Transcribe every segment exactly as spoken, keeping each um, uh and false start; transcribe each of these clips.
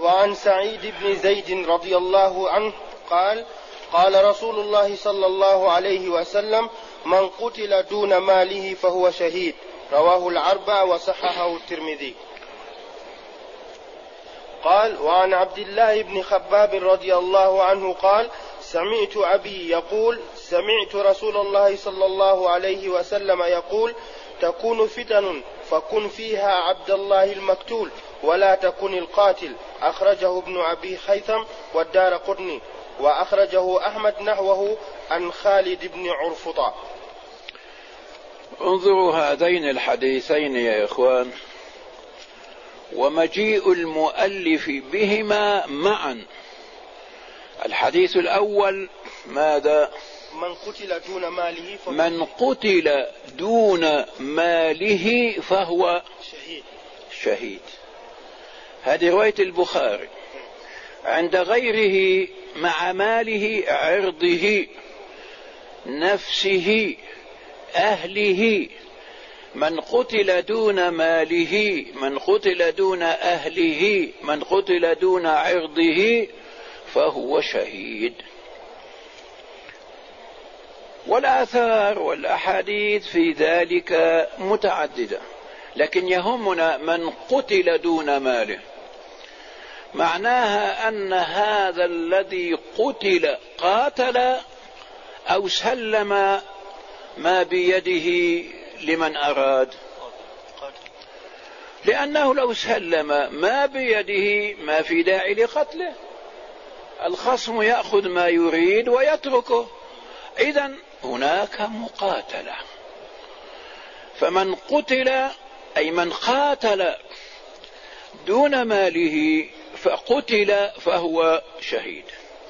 وعن سعيد بن زيد رضي الله عنه قال قال رسول الله صلى الله عليه وسلم من قتل دون ماله فهو شهيد. رواه الأربعة وصححه الترمذي. قال وعن عبد الله بن خباب رضي الله عنه قال سمعت أبي يقول سمعت رسول الله صلى الله عليه وسلم يقول تكون فتن فكن فيها عبد الله المقتول ولا تكن القاتل. أخرجه ابن أبي خيثم والدارقطني وأخرجه أحمد نحوه عن خالد بن عرفطة. انظروا هذين الحديثين يا إخوان ومجيء المؤلف بهما معا. الحديث الأول ماذا؟ من قتل دون ماله فهو من قتل دون ماله فهو شهيد. شهيد. هذه رواية البخاري. عند غيره مع ماله عرضه نفسه أهله. من قتل دون ماله من قتل دون أهله من قتل دون عرضه فهو شهيد. والآثار والأحاديث في ذلك متعددة، لكن يهمنا من قتل دون ماله. معناها أن هذا الذي قتل قاتل أو سلم ما بيده لمن أراد، لأنه لو سلم ما بيده ما في داعي لقتله، الخصم يأخذ ما يريد ويتركه. إذن هناك مقاتلة. فمن قتل أي من قاتل دون ماله فقتل فهو شهيد.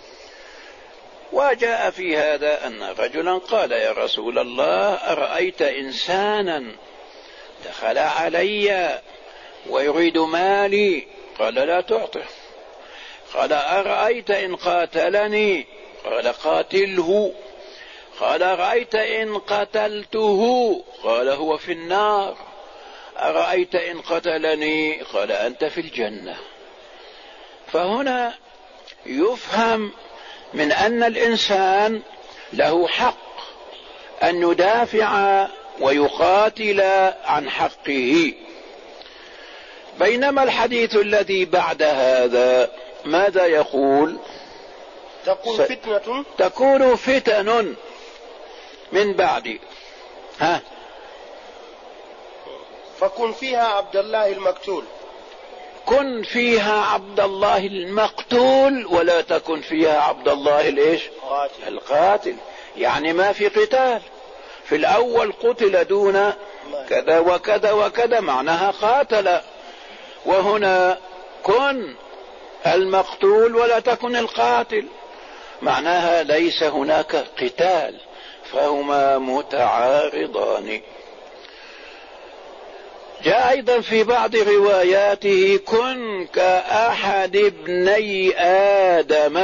وجاء في هذا أن رجلا قال يا رسول الله أرأيت إنسانا دخل علي ويريد مالي؟ قال لا تعطه. قال أرأيت إن قاتلني؟ قال قاتله. قال أرأيت إن قتلته؟ قال هو في النار. أرأيت إن قتلني؟ قال أنت في الجنة. فهنا يفهم من أن الإنسان له حق أن يدافع ويقاتل عن حقه. بينما الحديث الذي بعد هذا ماذا يقول؟ تكون فتنة تكون فتن من بعد ها فكن فيها عبد الله المقتول. كن فيها عبد الله المقتول ولا تكن فيها عبد الله الايش؟ قاتل. القاتل. يعني ما في قتال. في الأول قتل دون كذا وكذا وكذا معناها قاتل، وهنا كن المقتول ولا تكن القاتل معناها ليس هناك قتال، فهما متعارضان. جاء أيضا في بعض رواياته كن كأحد ابني آدم.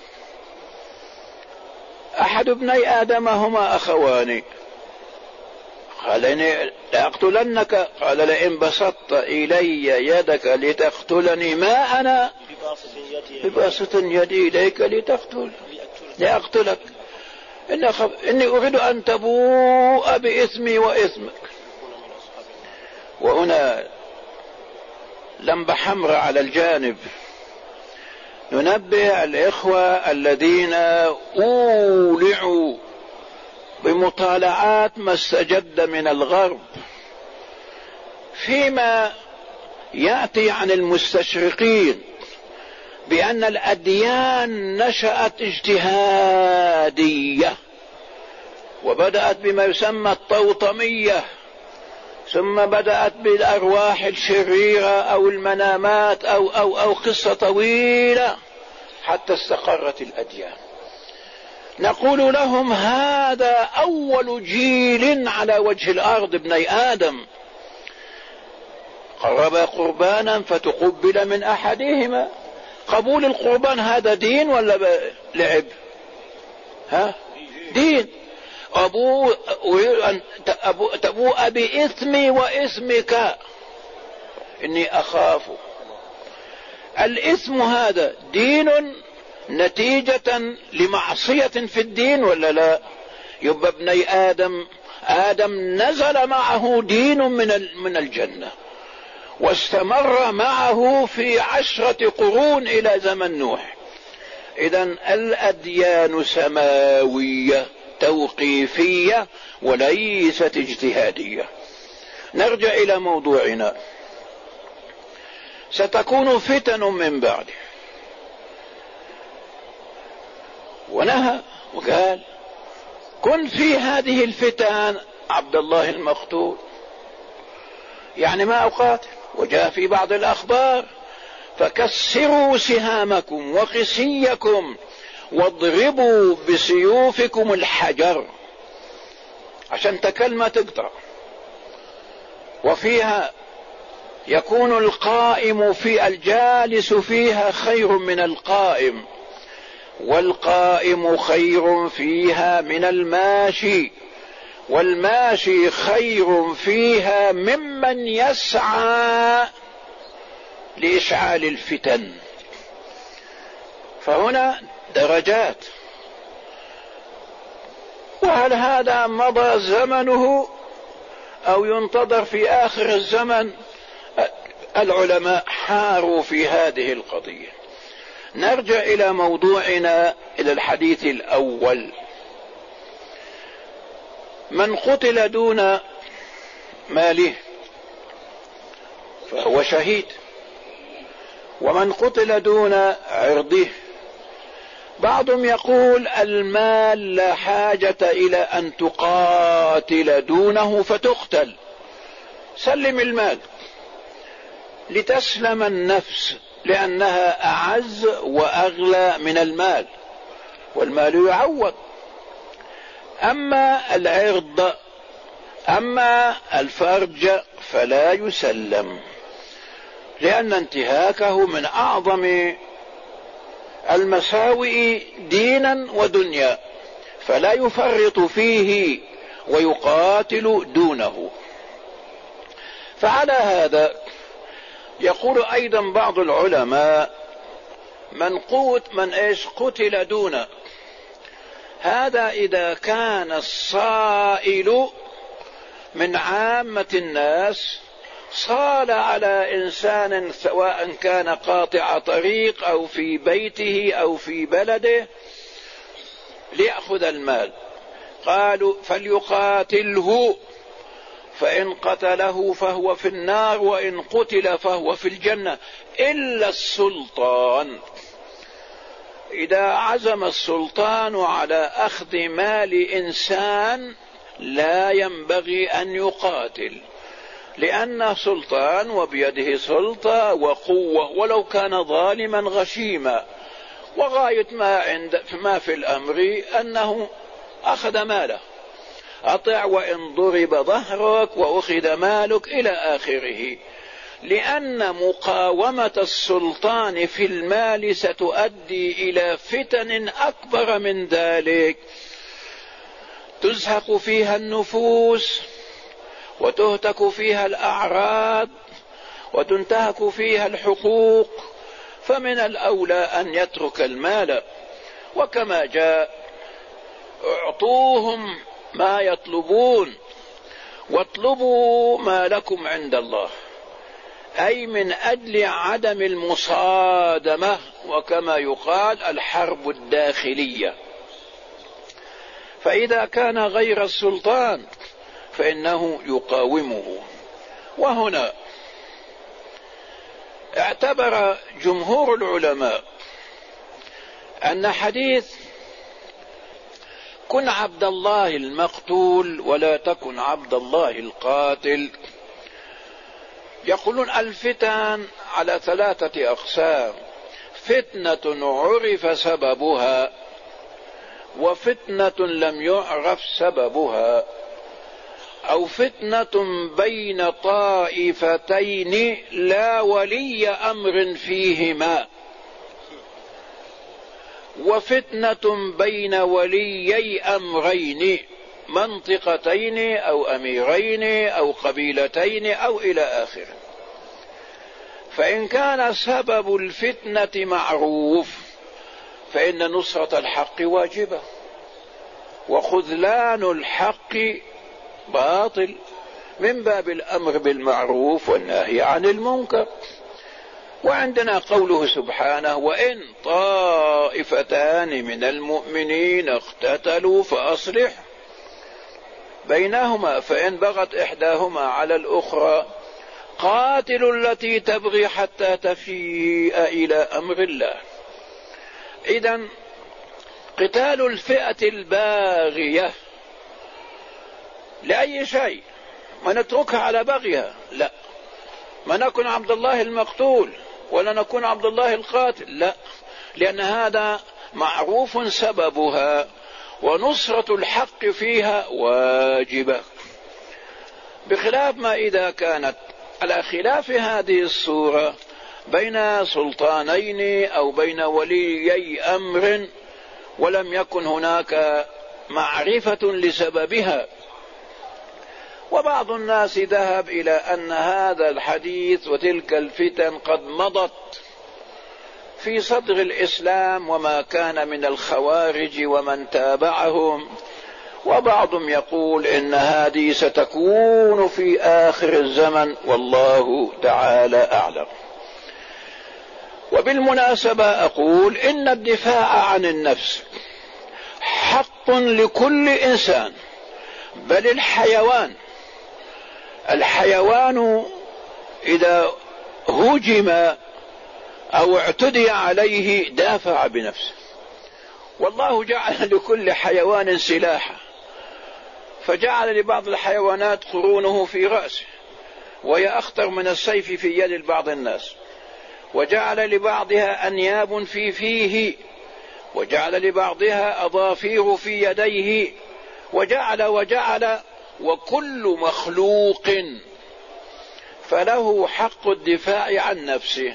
أحد ابني آدم هما أخوان. قال لأقتلنك. قال لئن بسطت إلي يدك لتقتلني ما أنا بباسط يدي إليك لتقتل لأقتلك إني, خب... إني أريد أن تبوء بإثمي وإثمك. وهنا لمبة حمراء على الجانب ننبه الإخوة الذين أولعوا بمطالعات ما استجد من الغرب فيما يأتي عن المستشرقين بأن الأديان نشأت اجتهادية وبدأت بما يسمى الطوطمية، ثم بدأت بالأرواح الشريرة أو المنامات أو, أو, أو قصة طويلة حتى استقرت الأديان. نقول لهم هذا أول جيل على وجه الأرض ابني آدم قرب قربانا فتقبل من أحدهما. قبول القربان هذا دين ولا لعب؟ ها دين. أبو أن تبوء بإثمي وإثمك إني أخاف الإثم هذا دين نتيجة لمعصية في الدين ولا لا؟ يبقى ابني آدم آدم نزل معه دين من من الجنة واستمر معه في عشرة قرون إلى زمن نوح. إذن الأديان سماوية توقيفية وليست اجتهادية. نرجع إلى موضوعنا. ستكون فتن من بعده، ونهى وقال كن في هذه الفتن عبد الله المقتول، يعني ما أقاتل. وجاء في بعض الأخبار فكسروا سهامكم وقسيكم واضربوا بسيوفكم الحجر، عشان تكلمة تقطع. وفيها يكون القائم في الجالس فيها خير من القائم، والقائم خير فيها من الماشي، والماشي خير فيها ممن يسعى لإشعال الفتن. فهنا درجات. وهل هذا مضى زمنه أو ينتظر في آخر الزمن؟ العلماء حاروا في هذه القضية. نرجع إلى موضوعنا، إلى الحديث الأول. من قتل دون ماله فهو شهيد، ومن قتل دون عرضه. بعضهم يقول المال لا حاجة إلى أن تقاتل دونه فتقتل، سلم المال لتسلم النفس، لأنها أعز وأغلى من المال، والمال يعوض. أما العرض، أما الفرج فلا يسلم، لأن انتهاكه من أعظم المساوئ دينا ودنيا، فلا يفرط فيه ويقاتل دونه. فعلى هذا يقول أيضا بعض العلماء من قوت من إيش قتل دون هذا إذا كان الصائل من عامة الناس صال على إنسان، سواء كان قاطع طريق أو في بيته أو في بلده، ليأخذ المال، قالوا فليقاتله، فإن قتله فهو في النار، وإن قتل فهو في الجنة، إلا السلطان. إذا عزم السلطان على أخذ مال إنسان لا ينبغي أن يقاتل، لأن سلطان وبيده سلطة وقوة، ولو كان ظالما غشيما، وغاية ما عند ما في الأمر أنه أخذ ماله، أطع وإن ضرب ظهرك وأخذ مالك إلى آخره. لأن مقاومة السلطان في المال ستؤدي إلى فتن أكبر من ذلك، تزهق فيها النفوس وتهتك فيها الأعراض وتنتهك فيها الحقوق. فمن الأولى أن يترك المال، وكما جاء اعطوهم ما يطلبون واطلبوا ما لكم عند الله، أي من أجل عدم المصادمة، وكما يقال الحرب الداخلية. فإذا كان غير السلطان فإنه يقاومه. وهنا اعتبر جمهور العلماء أن حديث كن عبد الله المقتول ولا تكن عبد الله القاتل، يقولون الفتن على ثلاثة أقسام: فتنة عرف سببها، وفتنة لم يعرف سببها، أو فتنة بين طائفتين لا ولي أمر فيهما، وفتنة بين وليي أمرين، منطقتين أو أميرين أو قبيلتين أو إلى آخره. فإن كان سبب الفتنة معروف فإن نصرة الحق واجبة، وخذلان الحق باطل، من باب الأمر بالمعروف والنهي عن المنكر. وعندنا قوله سبحانه: وإن طائفتان من المؤمنين اقتتلوا فأصلح بينهما فإن بغت إحداهما على الأخرى قاتلوا التي تبغي حتى تفيء إلى أمر الله. إذن قتال الفئة الباغية لأي شيء، ما نتركها على بغيها، لا، ما نكون عبد الله المقتول ولا نكون عبد الله القاتل، لا، لأن هذا معروف سببها ونصرة الحق فيها واجبة، بخلاف ما إذا كانت على خلاف هذه الصورة بين سلطانين أو بين وليي أمر ولم يكن هناك معرفة لسببها. وبعض الناس ذهب إلى أن هذا الحديث وتلك الفتن قد مضت في صدر الإسلام وما كان من الخوارج ومن تابعهم، وبعضهم يقول إن هذه ستكون في آخر الزمن، والله تعالى أعلم. وبالمناسبة أقول إن الدفاع عن النفس حق لكل إنسان، بل الحيوان الحيوان إذا هجم أو اعتدي عليه دافع بنفسه، والله جعل لكل حيوان سلاحا، فجعل لبعض الحيوانات قرونه في رأسه وهي أخطر من السيف في يد بعض الناس، وجعل لبعضها أنياب في فيه، وجعل لبعضها أظافير في يديه، وجعل وجعل وكل مخلوق فله حق الدفاع عن نفسه.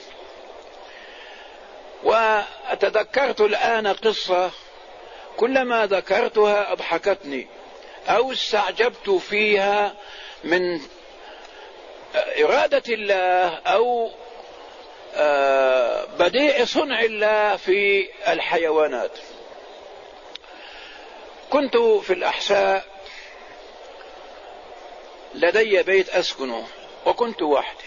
وأتذكرت الآن قصة كلما ذكرتها أضحكتني أو استعجبت فيها من إرادة الله أو بديع صنع الله في الحيوانات. كنت في الأحساء لدي بيت أسكنه وكنت وحدي،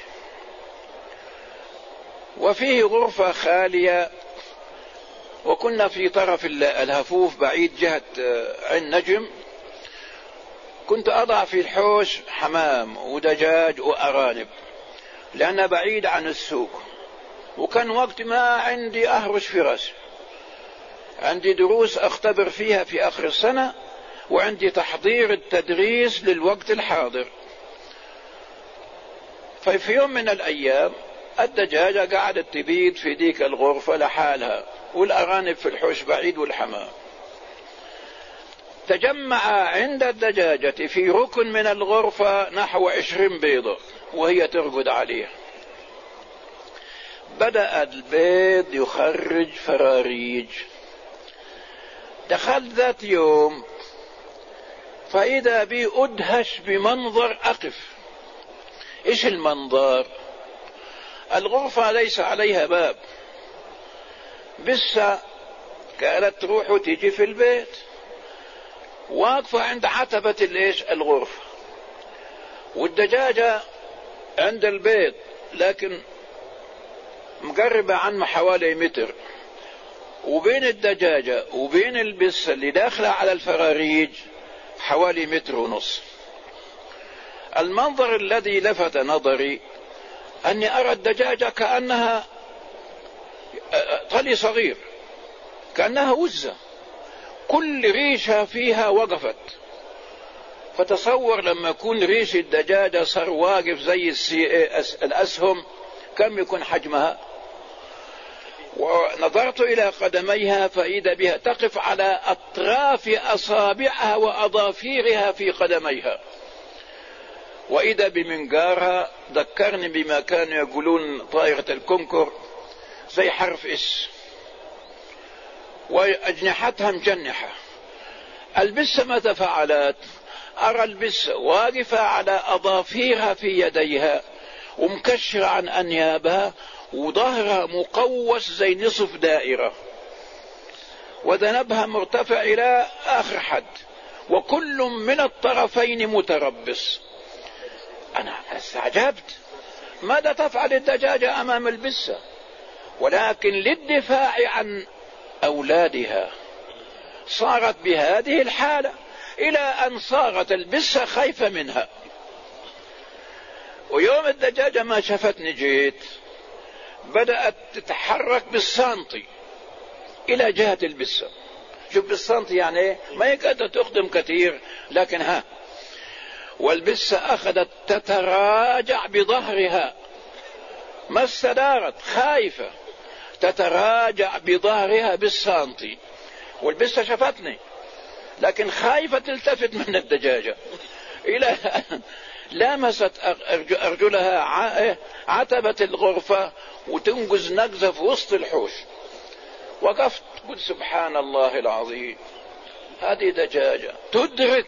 وفيه غرفة خالية، وكنا في طرف الهفوف بعيد جهة عين نجم. كنت أضع في الحوش حمام ودجاج وأرانب لأنه بعيد عن السوق، وكان وقت ما عندي أهرش في رأسي، عندي دروس أختبر فيها في آخر السنة، وعندي تحضير التدريس للوقت الحاضر. ففي يوم من الأيام الدجاجة قاعدة تبيض في ديك الغرفة لحالها، والأرانب في الحوش بعيد والحمام. تجمع عند الدجاجة في ركن من الغرفة نحو عشرين بيضة وهي ترقد عليها. بدأ البيض يخرج فراريج. دخلت ذات يوم فإذا بي أدهش بمنظر أقف. إيش المنظر؟ الغرفة ليس عليها باب، بس كانت تروح وتيجي في البيت، واقفة عند عتبة الإيش الغرفة، والدجاجة عند البيت لكن مقربة عنه حوالي متر، وبين الدجاجة وبين البسة اللي داخلة على الفراريج حوالي متر ونص. المنظر الذي لفت نظري أني أرى الدجاجة كأنها طلي صغير، كأنها وزة، كل ريشة فيها وقفت. فتصور لما يكون ريش الدجاجة صار واقف زي الأسهم كم يكون حجمها. ونظرت إلى قدميها فإذا بها تقف على أطراف أصابعها وأظافيرها في قدميها، وإذا بمنقارها ذكرني بما كانوا يقولون طائرة الكونكور زي حرف إس، وأجنحتها مجنحة. البسة ماذا فعلت؟ أرى البسة واقفة على أظافيرها في يديها، ومكشرة عن أنيابها وظهرها مقوس زي نصف دائرة وذنبها مرتفع إلى آخر حد وكل من الطرفين متربص. أنا استعجبت ماذا تفعل الدجاجة أمام البسة؟ ولكن للدفاع عن أولادها صارت بهذه الحالة إلى أن صارت البسة خايفة منها. ويوم الدجاجة ما شفتني جيت بدأت تتحرك بالسانتي إلى جهة البسة. شوف بالسانتي يعني ما يقدر تخدم كثير لكن ها. والبسة أخذت تتراجع بظهرها ما استدارت خايفة تتراجع بظهرها بالسانتي. والبسة شفتني لكن خايفة تلتفت من الدجاجة إلى لامست أرجلها عتبة الغرفة وتنقز نقزة في وسط الحوش. وقفت قلت سبحان الله العظيم هذه دجاجة تدرك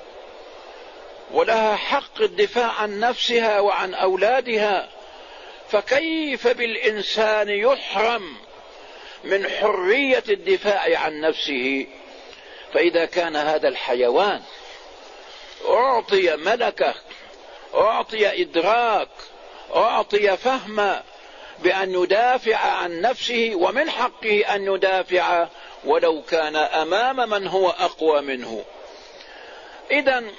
ولها حق الدفاع عن نفسها وعن أولادها، فكيف بالإنسان يحرم من حرية الدفاع عن نفسه؟ فإذا كان هذا الحيوان أعطي ملكة أعطي إدراك أعطي فهم بأن يدافع عن نفسه ومن حقه أن يدافع ولو كان أمام من هو أقوى منه. إذن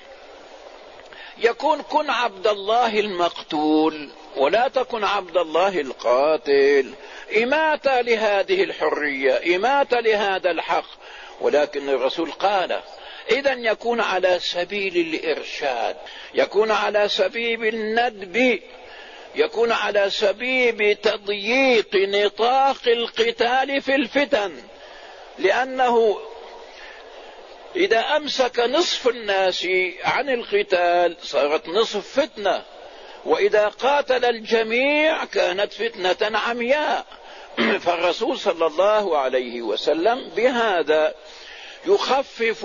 يكون كن عبد الله المقتول ولا تكن عبد الله القاتل، إماتة لهذه الحرية إماتة لهذا الحق. ولكن الرسول قال إذن يكون على سبيل الإرشاد، يكون على سبيل الندب، يكون على سبيل تضييق نطاق القتال في الفتن، لأنه إذا أمسك نصف الناس عن القتال صارت نصف فتنة، وإذا قاتل الجميع كانت فتنة عمياء. فالرسول صلى الله عليه وسلم بهذا يخفف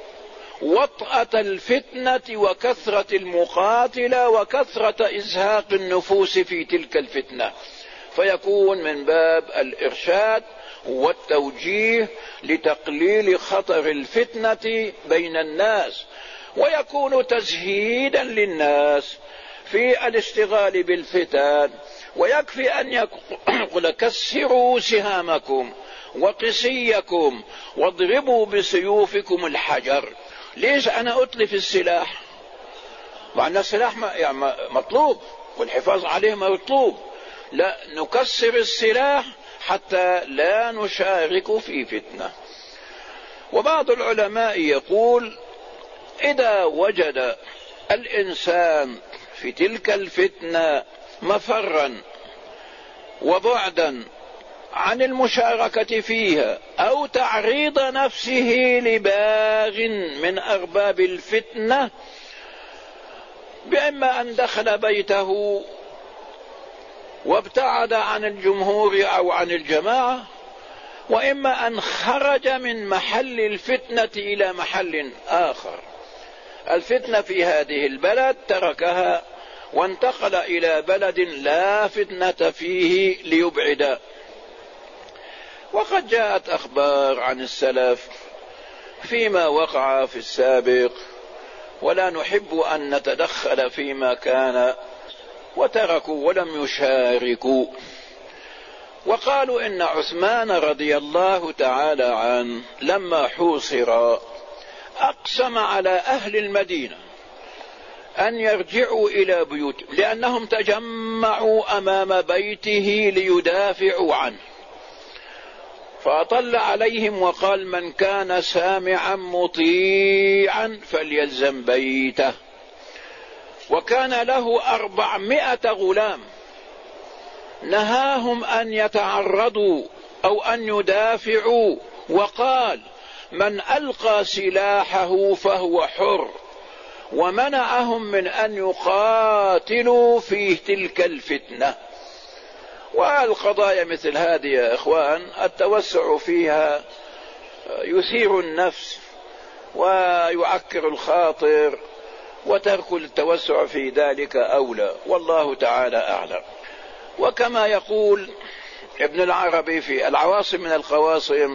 وطأة الفتنة وكثرة المقاتلة وكثرة إزهاق النفوس في تلك الفتنة، فيكون من باب الإرشاد والتوجيه لتقليل خطر الفتنة بين الناس، ويكون تزهيدا للناس في الاشتغال بالفتن. ويكفي أن يقول كسروا سهامكم وقسيكم واضربوا بسيوفكم الحجر. ليش أنا أتلف السلاح؟ مع أن السلاح يعني مطلوب والحفاظ عليه مطلوب، لا نكسر السلاح حتى لا نشارك في فتنة. وبعض العلماء يقول إذا وجد الإنسان في تلك الفتنة مفرا وبعدا عن المشاركة فيها أو تعريض نفسه لباغ من أرباب الفتنة، بإما أن دخل بيته وابتعد عن الجمهور أو عن الجماعة، وإما أن خرج من محل الفتنة إلى محل آخر. الفتنة في هذه البلد تركها وانتقل إلى بلد لا فتنة فيه ليبعد. وقد جاءت أخبار عن السلف فيما وقع في السابق، ولا نحب أن نتدخل فيما كان، وتركوا ولم يشاركوا. وقالوا إن عثمان رضي الله تعالى عنه لما حوصر أقسم على أهل المدينة أن يرجعوا إلى بيوتهم، لأنهم تجمعوا أمام بيته ليدافعوا عنه، فأطل عليهم وقال من كان سامعا مطيعا فليلزم بيته. وكان له أربعمائة غلام، نهاهم أن يتعرضوا أو أن يدافعوا، وقال من ألقى سلاحه فهو حر، ومنعهم من أن يقاتلوا في تلك الفتنة. والقضايا مثل هذه يا إخوان التوسع فيها يثير النفس ويعكر الخاطر وترك التوسع في ذلك أولى، والله تعالى أعلم. وكما يقول ابن العربي في العواصم من القواصم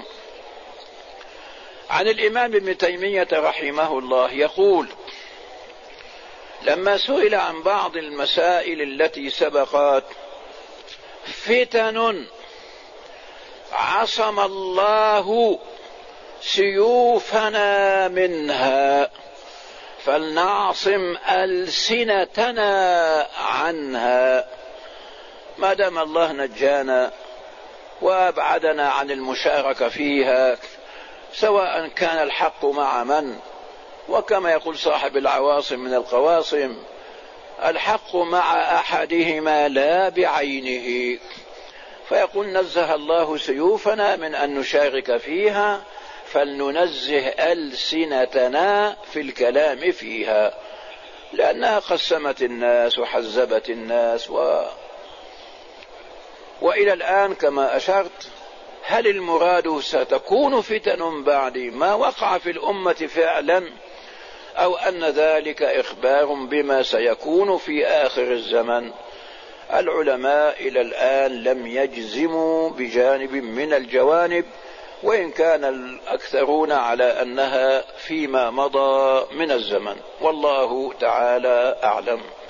عن الإمام ابن تيمية رحمه الله يقول: لما سئل عن بعض المسائل التي سبقت: فتن عصم الله سيوفنا منها فلنعصم ألسنتنا عنها. ما دام الله نجانا وأبعدنا عن المشاركة فيها، سواء كان الحق مع من، وكما يقول صاحب العواصم من القواصم: الحق مع أحدهما لا بعينه. فيقول: نزه الله سيوفنا من أن نشارك فيها، فلننزه ألسنتنا في الكلام فيها، لأنها قسمت الناس وحزبت الناس. و... وإلى الآن كما أشرت، هل المراد ستكون فتن بعد ما وقع في الأمة فعلا، أو أن ذلك إخبار بما سيكون في آخر الزمن؟ العلماء إلى الآن لم يجزموا بجانب من الجوانب، وإن كان الأكثرون على أنها فيما مضى من الزمن، والله تعالى أعلم.